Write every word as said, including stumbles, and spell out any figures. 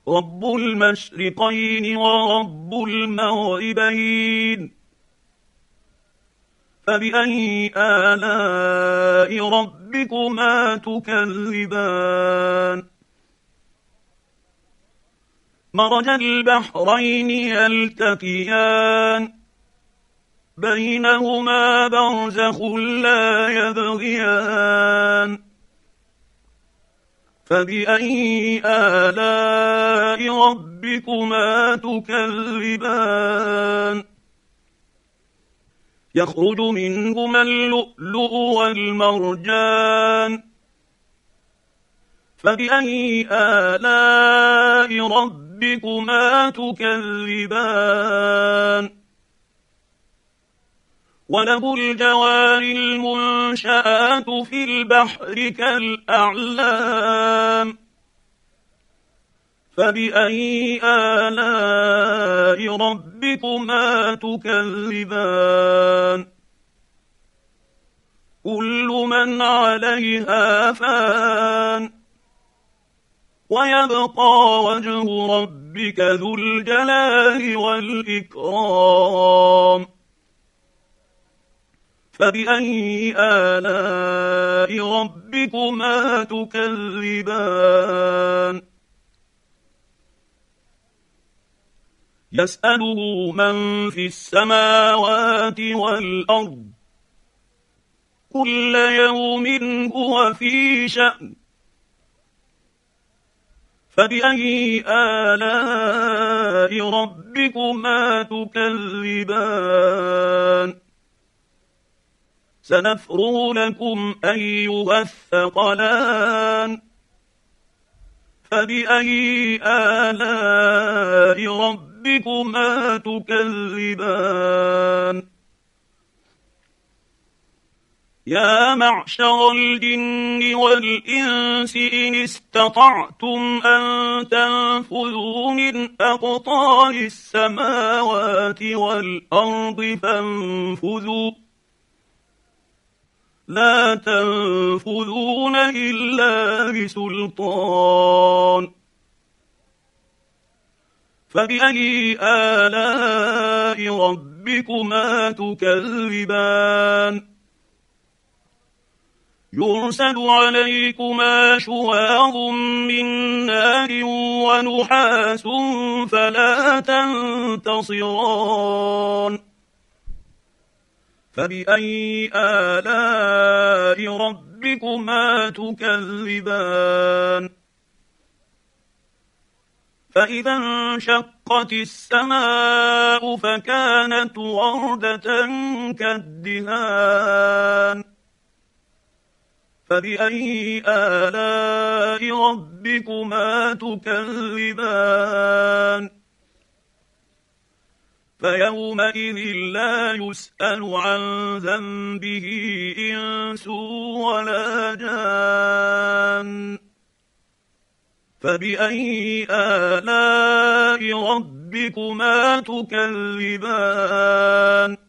رب المشرقين ورب المغربين فبأي آلاء ربكما تكذبان مرج البحرين يلتقيان بينهما برزخ لا يبغيان فبأي آلاء ربكما تكذبان يخرج منهما اللؤلؤ والمرجان فبأي آلاء ربكما تكذبان وله الجوار المنشآت في البحر كالأعلام فبأي آلاء ربكما تكذبان كل من عليها فان ويبقى وجه ربك ذو الجلال والإكرام فبأي آلاء ربكما تكذبان يسأله من في السماوات والأرض كل يوم هو في شأن فبأي آلاء ربكما تكذبان سنفرغ لكم أيها الثقلان فبأي آلاء ربكما تكذبان يا معشر الجن والإنس إن استطعتم أن تنفذوا من أقطار السماوات والأرض فانفذوا لا تنفذون إلا بسلطان فبأي آلاء ربكما تكذبان يرسل عليكما شواظ من نار ونحاس فلا تنتصران فبأي آلاء ربكما تكذبان فإذا انشقت السماء فكانت وردة كالدهان فبأي آلاء ربكما تكذبان فيومئذ لا يسأل عن ذنبه إنس ولا جان فبأي آلاء ربكما تكذبان